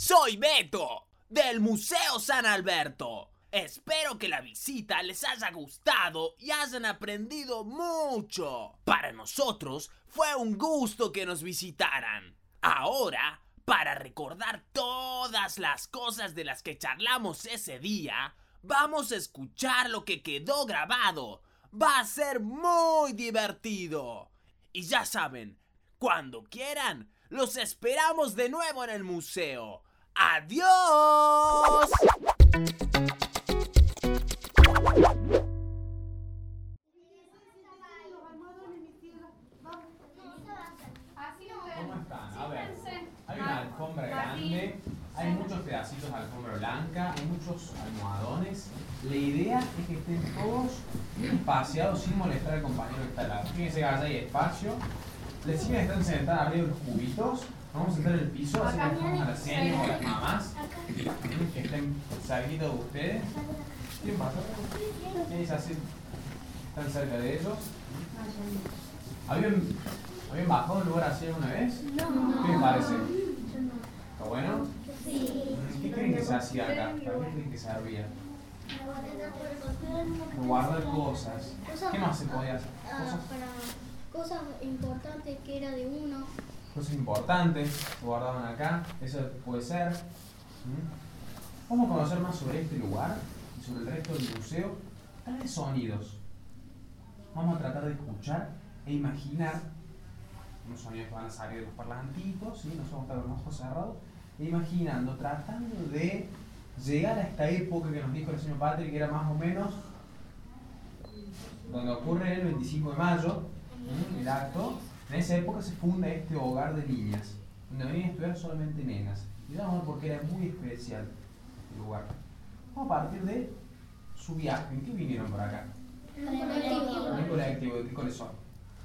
Soy Beto, del Museo San Alberto. Espero que la visita les haya gustado y hayan aprendido mucho. Para nosotros fue un gusto que nos visitaran. Ahora, para recordar todas las cosas de las que charlamos ese día, vamos a escuchar lo que quedó grabado. Va a ser muy divertido. Y ya saben, cuando quieran, los esperamos de nuevo en el museo. ¡Adiós! ¿Cómo están? A ver, hay una alfombra grande, hay muchos pedacitos de alfombra blanca, hay muchos almohadones. La idea es que estén todos bien espaciados sin molestar al compañero que está al lado. Fíjense que allá hay espacio. Les siguen están sentadas arriba de los cubitos. Vamos a sentar en el piso, así que dejamos a las señas o a las mamás que estén cerquita de ustedes. ¿Quién pasa? ¿Quiénes así están cerca de ellos? ¿Habían bajado un lugar así alguna vez? No. ¿Qué les parece? No. ¿Está bueno? Sí. ¿Qué creen que se hacía acá? ¿Para qué creen que servía? Para guardar cosas. ¿Qué más se podía hacer? Para cosas importantes que era de uno. Cosas importantes se guardaban acá. Eso puede ser. Vamos a conocer más sobre este lugar y sobre el resto del museo. Tal vez sonidos. Vamos a tratar de escuchar e imaginar unos sonidos que van a salir de los parlantitos, ¿sí? Nos vamos a estar con los ojos cerrados e imaginando, tratando de llegar a esta época que nos dijo el señor Patrick, que era más o menos donde ocurre el 25 de mayo, el acto. En esa época se funda este hogar de niñas, donde venían a estudiar solamente nenas. Y vamos a ver por qué era muy especial este lugar. Vamos a partir de su viaje. ¿En qué vinieron por acá? En el colectivo. ¿De qué coles son?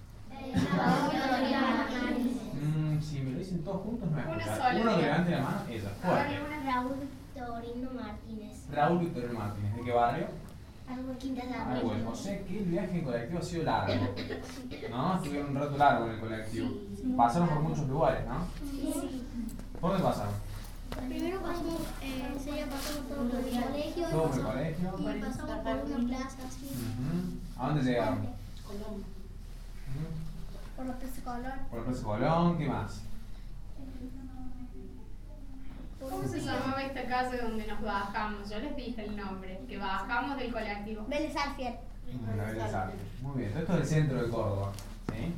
Si me lo dicen todos juntos, no voy a escuchar. Uno que levante la mano, ella. Fuerte. Raúl Victorino Martínez. Raúl Victorino Martínez. ¿De qué barrio? Quinta de Ah, bueno. O sea que el viaje en colectivo ha sido largo. ¿No? Estuvieron un rato largo en el colectivo. Pasaron por muchos lugares, ¿no? Sí. ¿Por dónde pasaron? Primero pasamos todo por el colegio. Todo por el colegio. Y pasamos por una plaza así. ¿A dónde llegaron? Por la Plaza Colón. Por el Plaza Colón. ¿Qué más? ¿Cómo se llamaba esta casa donde nos bajamos? Yo les dije el nombre, que bajamos del colectivo. Vélez Arfiel. La Vélez Arfiel. Muy bien, todo esto es el centro de Córdoba. ¿Sí?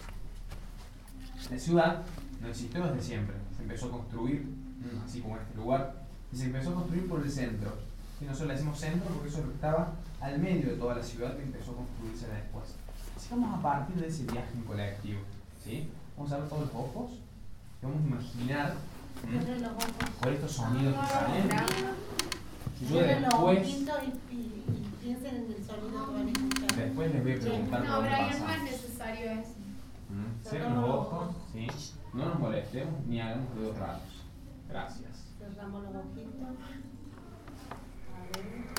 La ciudad no existió desde siempre. Se empezó a construir, así como este lugar, y se empezó a construir por el centro. Y nosotros le decimos centro porque eso estaba al medio de toda la ciudad que empezó a construirse después. Así que vamos a partir de ese viaje en colectivo. ¿Sí? Vamos a ver todos los ojos y vamos a imaginar por estos sonidos que salen. Yo después les voy a preguntar No, por dónde Brian, no es pasamos. necesario eso. Cierren los ojos, ¿sí? No nos molestemos ni hagamos ruidos raros. Gracias. Cerramos los ojitos. A ver.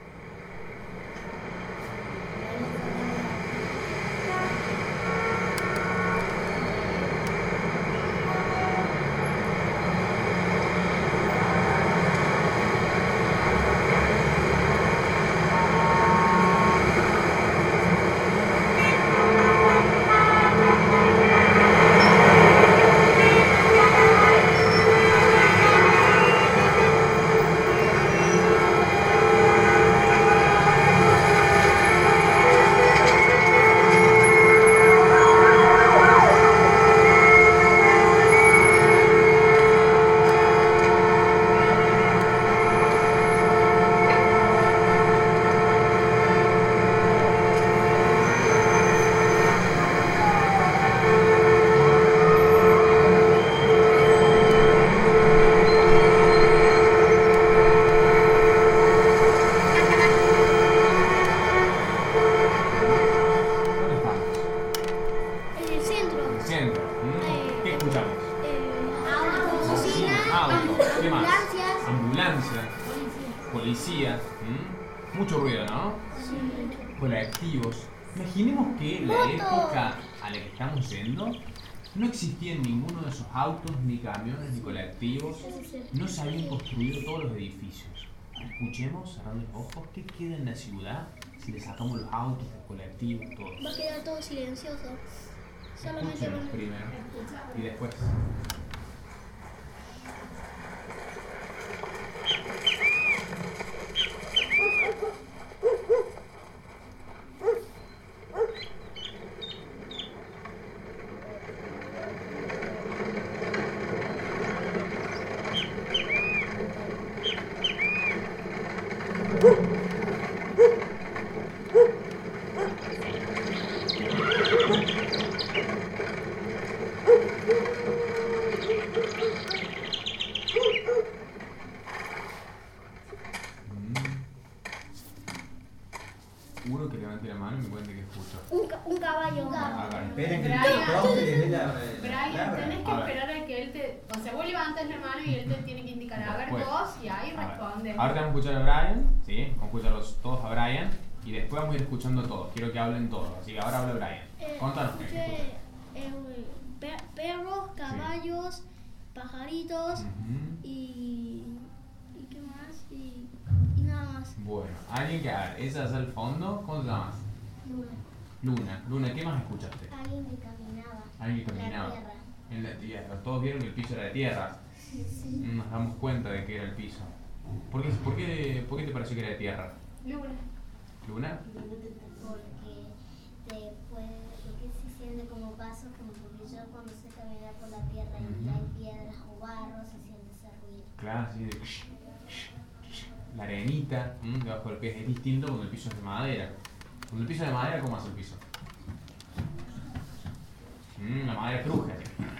Policía, mucho ruido, ¿no? Sí. Colectivos. Imaginemos que la época a la que estamos yendo No existían ninguno de esos autos, ni camiones, ni colectivos. No se habían construido todos los edificios. Escuchemos, cerrando los ojos, ¿qué queda en la ciudad si le sacamos los autos, los colectivos, todo? Va a quedar todo silencioso. Solamente Escúchenos con... primero y después. Uno que levante la mano y me cuente qué escucha. Un caballo. Esperen que Brian, el profe les dé la Brian, palabra. tenés que A ver. esperar a que él te... O sea, vos levantas la mano y él te tiene que indicar, a ver Después. vos, y ahí A ver. responde. Ahora te vamos a escuchar a Brian, ¿sí? Vamos a escucharlos todos a Brian y después vamos a ir escuchando todos. Quiero que hablen todos, así que ahora habla Brian. Contanos qué escuchas. Perros, caballos, pajaritos Ujú. y qué más y nada más. Bueno, alguien que, a ver, ese es el fondo, ¿cómo te llamas? Luna, ¿qué más escuchaste? Alguien que caminaba. Alguien que caminaba. En la tierra. Todos vieron que el piso era de tierra. Nos damos cuenta de que era el piso. ¿Por qué te pareció que era de tierra? Luna. ¿Luna? Porque se siente como pasos, como porque yo cuando sé caminar por la tierra y Ujú. hay piedras o barro, se siente ese ruido. Claro, sí, de la arenita debajo del pie es distinto cuando el piso es de madera. Cuando el piso es de madera, ¿cómo hace el piso? La madera cruje.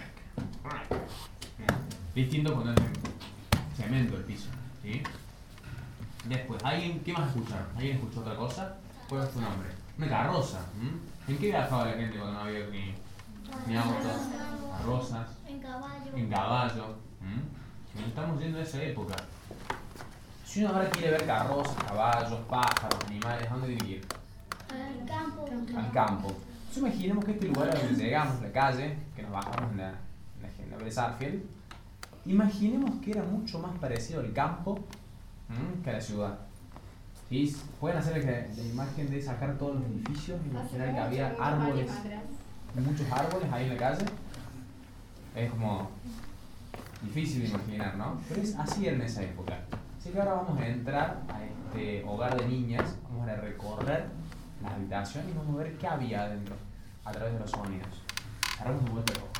Distinto cuando es de cemento el piso, ¿sí? Después, ¿qué más escucharon? ¿Alguien escuchó otra cosa? ¿Cuál es tu nombre? Una carroza. ¿En qué viajaba la gente cuando no había ni autos? Carrozas. En caballo. En caballo. Nos estamos yendo a esa época. Si uno ahora quiere ver carrozas, caballos, pájaros, animales, ¿a dónde tiene que ir? Al campo. Al campo. Entonces imaginemos que este lugar a donde llegamos, la calle, que nos bajamos en la Sarfield, imaginemos que era mucho más parecido al campo que a la ciudad. ¿Sí? Pueden hacer la imagen de sacar todos los edificios, imaginar que había árboles, muchos árboles ahí en la calle. Es como difícil de imaginar, ¿no? Pero así era en esa época. Así que ahora vamos a entrar a este hogar de niñas, vamos a recorrer las habitaciones y vamos a ver qué había adentro a través de los sonidos. Cerramos un vuelta de ojos.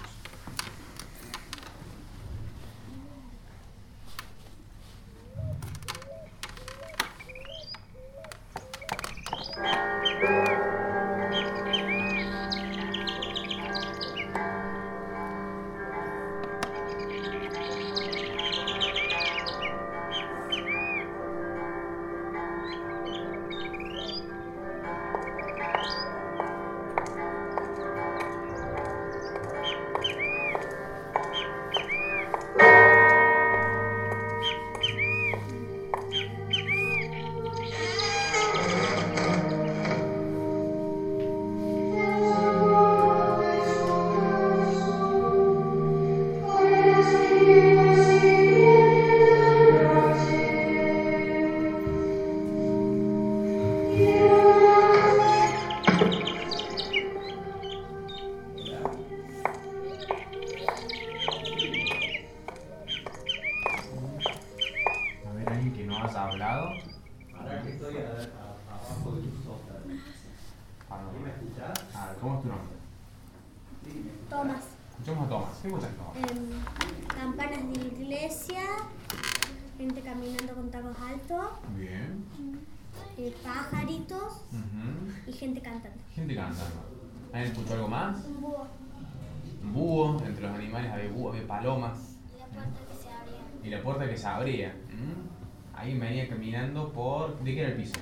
A ver, alguien que no haya hablado. Ahora que estoy abajo de tu sofá. ¿Sí me escuchás? A ver, ¿cómo es tu nombre? Sí, me escuchás. Tomás. Escuchemos a Tomás. ¿Qué escuchas, Tomás? Campanas de iglesia, gente caminando con tacos altos, Bien. pajaritos Ujú. y gente cantando. Gente cantando. ¿Alguien escuchó algo más? Un búho. Un búho, entre los animales había búho, había palomas. La puerta que se abría. Y la puerta que se abría. Alguien venía caminando por... ¿De qué era el piso?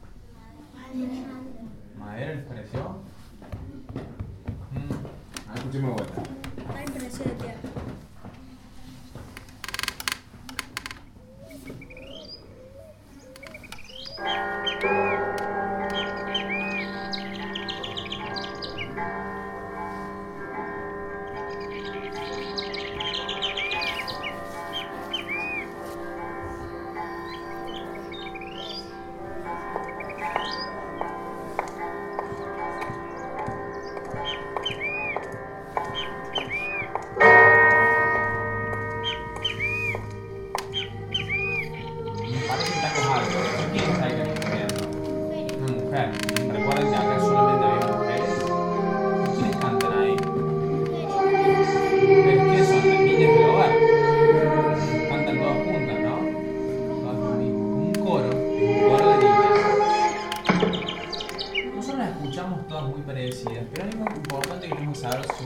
¿Madera les pareció? A ver, escuchemos de vuelta. Hay precio de tierra.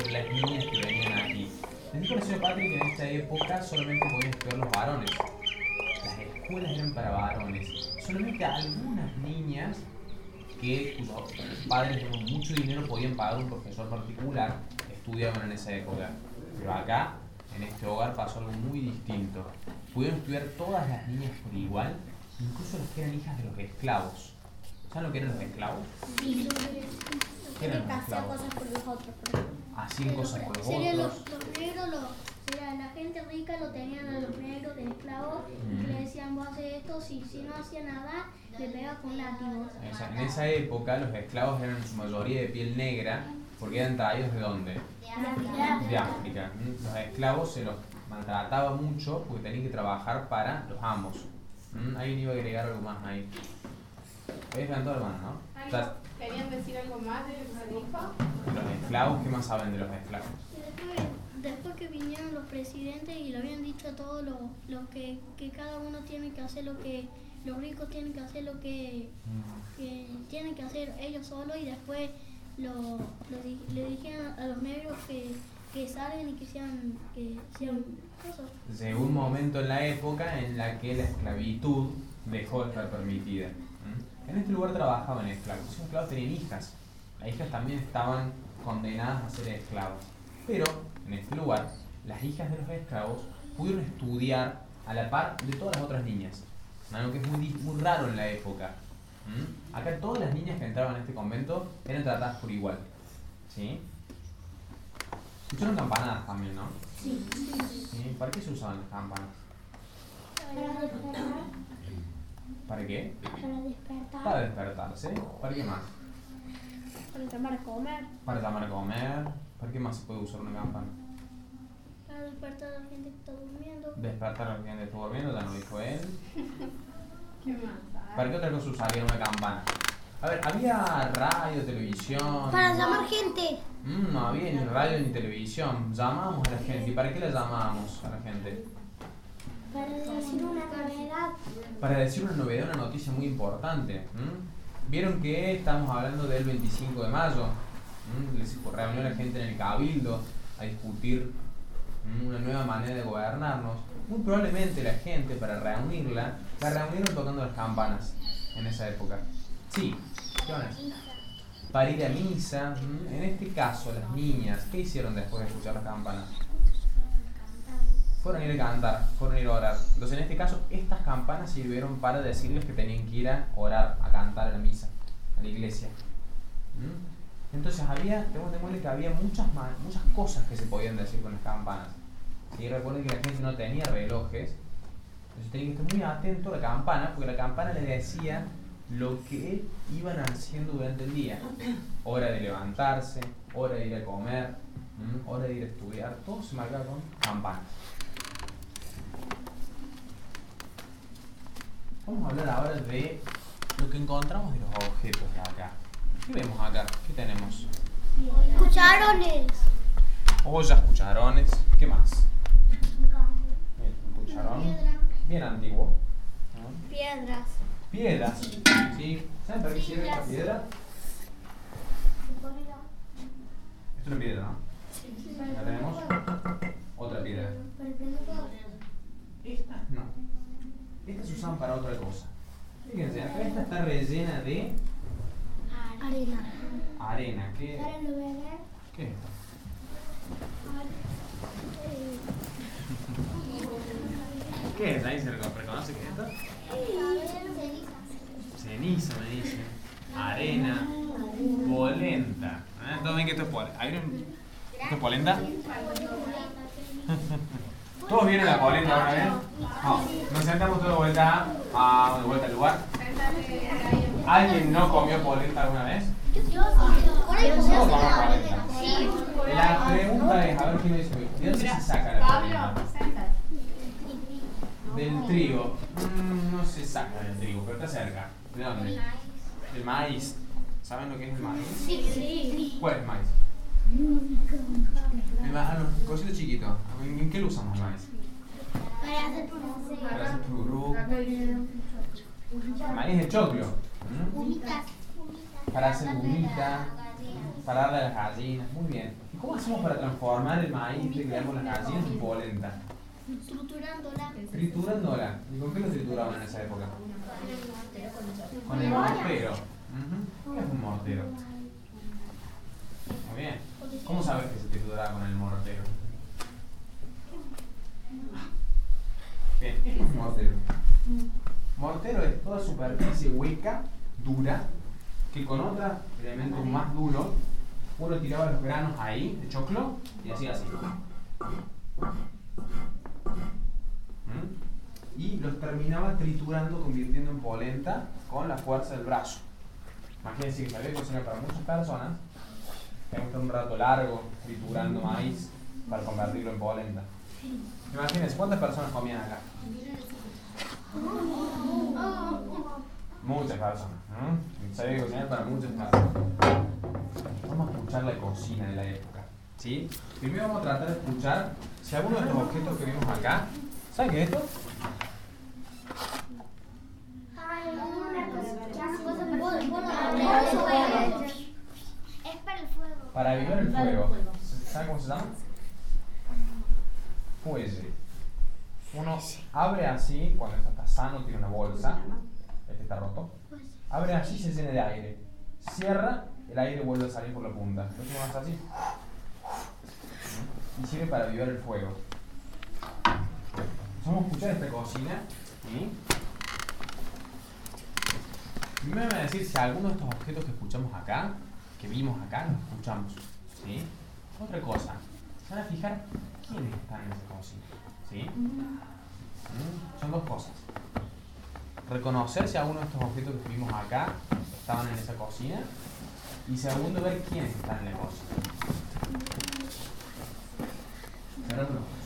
sobre las niñas que venían aquí. Les dijo la señora Patrick que en esta época solamente podían estudiar los varones. Las escuelas eran para varones. Solamente algunas niñas cuyos padres con mucho dinero podían pagar un profesor particular estudiaban en esa época. Pero acá, en este hogar, pasó algo muy distinto. Pudieron estudiar todas las niñas por igual, incluso las que eran hijas de los esclavos. ¿Saben lo que eran los esclavos? Sí. ¿Qué eran los Hacía esclavos? cosas por los otros, por ejemplo. Hacían cosas por los Serían otros. los negros, la gente rica lo tenían a los negros de esclavos y le decían vos haces esto, si no hacía nada, le pegaba con látigos. En esa época los esclavos eran en su mayoría de piel negra porque eran traídos ¿de dónde? De África. Los esclavos se los maltrataba mucho porque tenían que trabajar para los amos. Alguien iba a agregar algo más ahí. Habéis levantado la mano, ¿no? O sea, ¿Querían decir algo más de lo que se dijo? los esclavos, ¿qué más saben de los esclavos? Después que vinieron los presidentes y le habían dicho a todos los que cada uno tiene que hacer lo que los ricos tienen que hacer lo que tienen que hacer ellos solos y después le dijeron a los negros que salgan y que sean cosas. Llegó un momento en la época en la que la esclavitud dejó de estar permitida. En este lugar trabajaban esclavos. Los esclavos tenían hijas. Las hijas también estaban condenadas a ser esclavos. Pero en este lugar, las hijas de los esclavos pudieron estudiar a la par de todas las otras niñas. Algo que es muy raro en la época. Acá todas las niñas que entraban a este convento eran tratadas por igual. ¿Sí? Escucharon campanadas también, ¿no? Sí. ¿Sí? ¿Para qué se usaban las campanas? Para despertar. ¿Para qué? Para despertar. Para despertarse. ¿Para qué más? Para llamar a comer. Para llamar a comer. ¿Para qué más se puede usar una campana? Para despertar a la gente que está durmiendo. Despertar a la gente que está durmiendo, ya lo dijo él. ¿Qué más? ¿Para qué otra cosa usaría una campana? A ver, ¿había radio, televisión? Para llamar gente. No había ni radio ni televisión. Llamábamos a la gente. ¿Y para qué la llamábamos a la gente? Para decir una novedad. Para decir una novedad, una noticia muy importante. Vieron que estamos hablando del 25 de mayo. Les reunió la gente en el cabildo a discutir una nueva manera de gobernarnos. Muy probablemente la gente, para reunirla, la reunieron tocando las campanas en esa época. Sí, ¿qué van a decir? Para ir a misa. En este caso, las niñas, ¿qué hicieron después de escuchar las campanas? Fueron a ir a cantar, fueron a ir a orar. Entonces, en este caso, estas campanas sirvieron para decirles que tenían que ir a orar, a cantar a la misa, a la iglesia. Entonces, tenemos que tener que había muchas cosas que se podían decir con las campanas. ¿Sí? Recuerden que la gente no tenía relojes, entonces tenían que estar muy atentos a la campana, porque la campana les decía lo que iban haciendo durante el día. Hora de levantarse, hora de ir a comer, hora de ir a estudiar, todo se marcaba con campanas. Vamos a hablar ahora de lo que encontramos de los objetos de acá. ¿Qué vemos acá? ¿Qué tenemos? Cucharones. Ollas, cucharones. ¿Qué más? Bien, un cucharón bien antiguo. Piedras. Piedras. ¿Sí? ¿Saben para qué sirve esta piedra? Esto es una piedra, ¿no? ¿La tenemos? Otra piedra. Estas no. Estas se usan para otra cosa. Fíjense, acá esta está rellena de Arena. arena. ¿Qué Para no beber. es esto? ¿Qué es? ¿Ahí se reconoce qué es esto? Ceniza, me dicen. Arena. Polenta. ¿Todos ven que esto es polenta? ¿Esto es polenta? ¿Todos vieron la polenta ahora vez? No. Nos sentamos todos de vuelta al lugar. ¿Alguien no comió polenta alguna vez? Todos comemos polenta. La pregunta es, a ver quién me dice, ¿de dónde se saca la polenta? Pablo, siéntate. Del trigo. No se saca del trigo, pero está cerca. ¿De dónde? Del maíz. ¿Saben lo que es el maíz? Sí. ¿Cuál es el maíz? El maíz, no, cosito chiquito. ¿En qué lo usamos el maíz? Para hacer churro. El maíz de choclo. Para hacer humita. para darle a las gallinas. Muy bien. ¿Y cómo hacemos para transformar el maíz que le damos a las gallinas en polenta? Triturándola. Triturándola. ¿Y con qué lo trituraban en esa época? Con el mortero. ¿Qué es un mortero? Muy bien. ¿Cómo sabes que se trituraba con el mortero? Bien, ¿qué es un mortero? Mortero es toda superficie hueca, dura, que con otros elementos más duros uno tiraba los granos ahí, de choclo, y hacía así. Y los terminaba triturando, convirtiendo en polenta con la fuerza del brazo. Imagínense que sabía cocinar para muchas personas, hay que estar un rato largo triturando maíz para convertirlo en polenta. Imagínense, ¿cuántas personas comían acá? Muchas personas. Sabía cocinar para muchas personas. Vamos a escuchar la cocina de la época. ¿Sí? Primero vamos a tratar de escuchar si alguno de los objetos que vimos acá, ¿saben qué es esto? Es para el fuego. Para avivar el fuego. ¿Saben cómo se llama? Fuelle. Uno abre así, cuando esto está sano, tiene una bolsa. Este está roto. Abre así y se llena de aire. Cierra, el aire vuelve a salir por la punta. Entonces más así. Y sirve para avivar el fuego. Vamos a escuchar esta cocina. ¿Sí? Primero me van a decir si alguno de estos objetos que escuchamos acá, que vimos acá, los escuchamos. ¿Sí? Otra cosa, se van a fijar quiénes están en esa cocina. ¿Sí? Son dos cosas. Reconocer si alguno de estos objetos que vimos acá estaban en esa cocina. Y segundo, ver quiénes están en la cocina. Cerrar los ojos.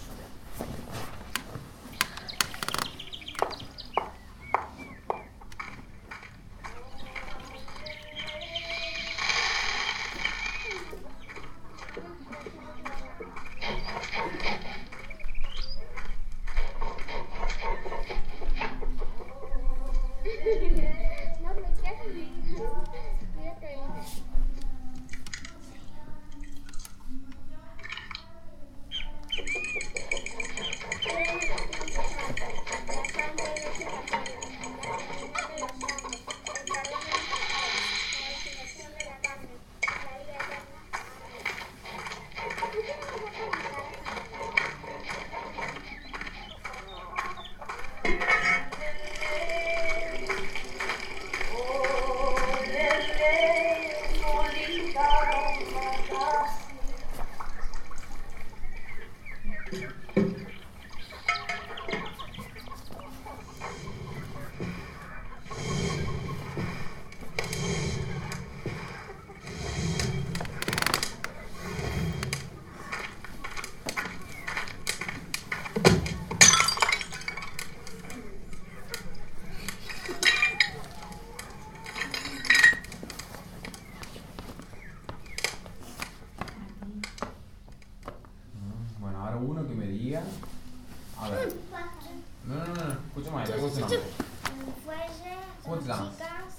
Uno que me diga. A ver. No. Escuchemos ahí. ¿Cómo se llama? ¿Cómo te llamas?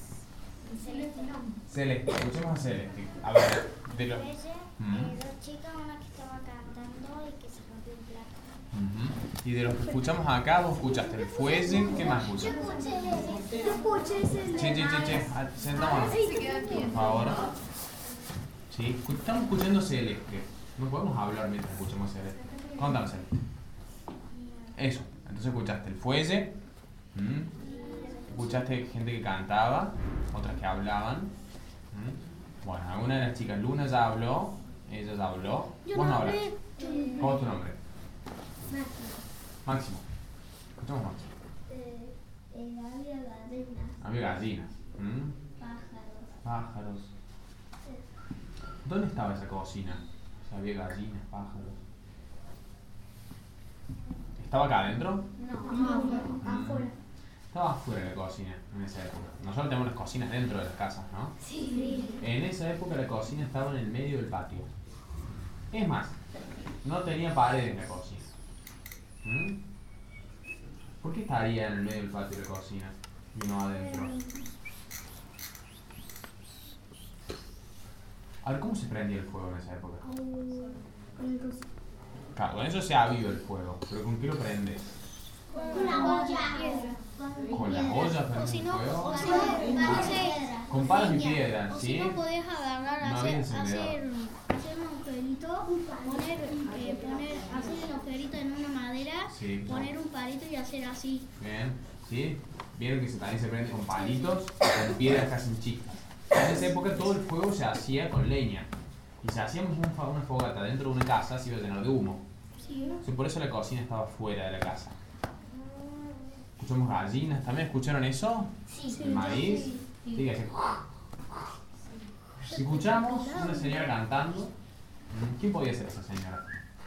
Celeste. Escuchemos a Celeste. A ver. De los. Dos chicas, una que estaba cantando y que se rompió un plato. Y de los que escuchamos acá, vos escuchaste el fuelle. ¿Qué más escuchaste? Che. Sentámonos. Por favor. Sí. Estamos escuchando Celeste. No podemos hablar mientras escuchamos Celeste. Contame, Celeste. Eso. Entonces escuchaste el fuelle. Escuchaste gente que cantaba. Otras que hablaban. Bueno, alguna de las chicas. Luna ya habló. Ella ya habló. Vos no hablaste. ¿Cómo es tu nombre? Máximo. Escuchamos Máximo. Había gallinas. Pájaros. ¿Dónde estaba esa cocina? Había gallinas, pájaros. ¿Estaba acá adentro? No, afuera. Estaba afuera de la cocina en esa época. Nosotros tenemos las cocinas dentro de las casas, ¿no? Sí. En esa época la cocina estaba en el medio del patio. Es más, no tenía paredes la cocina. ¿Por qué estaría en el medio del patio la cocina y no adentro? A ver, ¿cómo se prendía el fuego en esa época? Con el rocío. Claro, con eso se ha habido el fuego, pero ¿con qué lo prendes? Con la olla. ¿Con las ollas O prendes si el no, fuego? o si no, Con palos y piedras, o ¿sí? si no podés agarrar, No había hacer encendedor. un agujerito, hacer el agujerito en una madera, Sí. poner un palito y hacer así. Bien, ¿sí? Vieron que también se prende con palitos, con piedras que hacen chispas. En esa época todo el fuego se hacía con leña. Y si hacíamos una fogata dentro de una casa, se iba a llenar de humo. Sí. Sí, por eso la cocina estaba fuera de la casa. Escuchamos gallinas, ¿también escucharon eso? Sí. El maíz. Sí, que hacía... Si escuchamos una señora cantando, ¿quién podía ser esa señora?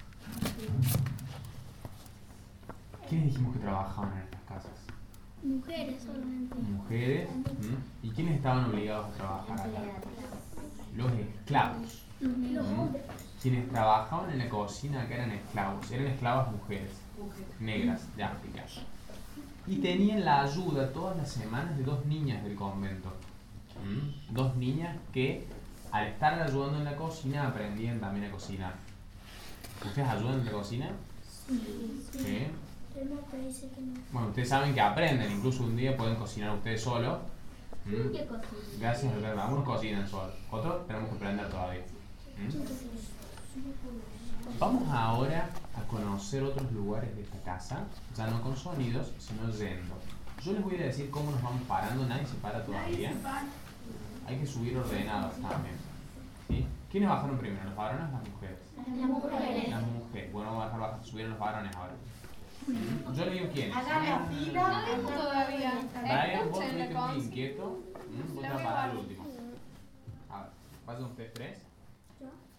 ¿Quiénes dijimos que trabajaban en estas casas? Mujeres solamente. Mujeres. ¿Y quiénes estaban obligados a trabajar acá? Los esclavos. Quienes trabajaban en la cocina acá eran esclavas mujeres, negras de África. Y tenían la ayuda todas las semanas de 2 niñas del convento. 2 niñas que al estar ayudando en la cocina aprendían también a cocinar. ¿Ustedes ayudan en la cocina? Sí. Bueno, ustedes saben que aprenden, incluso un día pueden cocinar ustedes solos. Gracias al verbo, algunos cocinan solos, otros tenemos que aprender todavía. Vamos ahora a conocer otros lugares de esta casa, ya no con sonidos, sino yendo. Yo les voy a decir cómo nos vamos parando, nadie se para todavía. Hay que subir ordenados también. ¿Sí? ¿Quiénes bajaron primero, los varones o las mujeres? Las mujeres. Las mujeres. Bueno, vamos a dejar subir a los varones ahora. Yo le digo quiénes. Hagan la fila. No digo todavía. Brian, vos Escuchen la estuviste muy consigna. inquieto. Vos te vas a parar al último. A ver, ¿pasan ustedes 3?